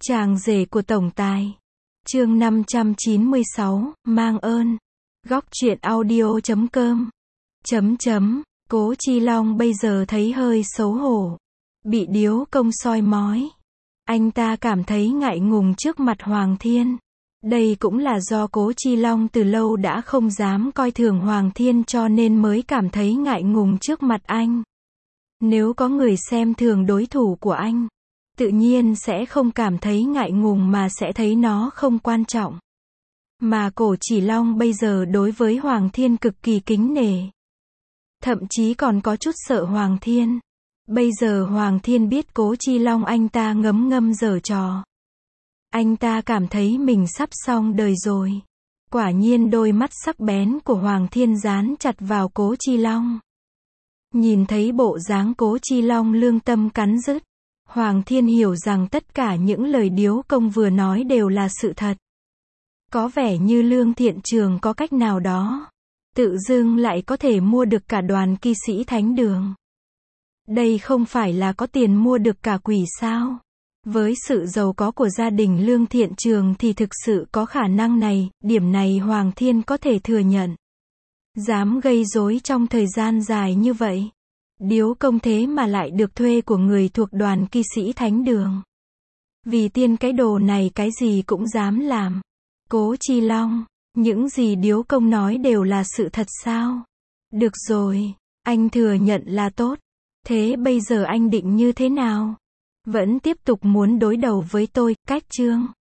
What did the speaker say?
Chàng rể của tổng tài. Chương 596, mang ơn. Góc truyện audio.com. Cố Chi Long bây giờ thấy hơi xấu hổ. Bị điếu công soi mói. Anh ta cảm thấy ngại ngùng trước mặt Hoàng Thiên. Đây cũng là do Cố Chi Long từ lâu đã không dám coi thường Hoàng Thiên cho nên mới cảm thấy ngại ngùng trước mặt anh. Nếu có người xem thường đối thủ của anh, tự nhiên sẽ không cảm thấy ngại ngùng mà sẽ thấy nó không quan trọng. Mà Cố Chi Long bây giờ đối với Hoàng Thiên cực kỳ kính nể. Thậm chí còn có chút sợ Hoàng Thiên. Bây giờ Hoàng Thiên biết Cố Chi Long anh ta ngấm ngâm giở trò. Anh ta cảm thấy mình sắp xong đời rồi. Quả nhiên đôi mắt sắc bén của Hoàng Thiên dán chặt vào Cố Chi Long. Nhìn thấy bộ dáng Cố Chi Long lương tâm cắn rứt, Hoàng Thiên hiểu rằng tất cả những lời điếu công vừa nói đều là sự thật. Có vẻ như Lương Thiện Trường có cách nào đó, tự dưng lại có thể mua được cả đoàn kỵ sĩ thánh đường. Đây không phải là có tiền mua được cả quỷ sao? Với sự giàu có của gia đình Lương Thiện Trường thì thực sự có khả năng này, điểm này Hoàng Thiên có thể thừa nhận. Dám gây rối trong thời gian dài như vậy. Điếu công thế mà lại được thuê của người thuộc đoàn kỵ sĩ thánh đường. Vì tiền cái đồ này cái gì cũng dám làm. Cố Chi Long, những gì điếu công nói đều là sự thật sao? Được rồi, anh thừa nhận là tốt. Thế bây giờ anh định như thế nào? Vẫn tiếp tục muốn đối đầu với tôi, cách chương.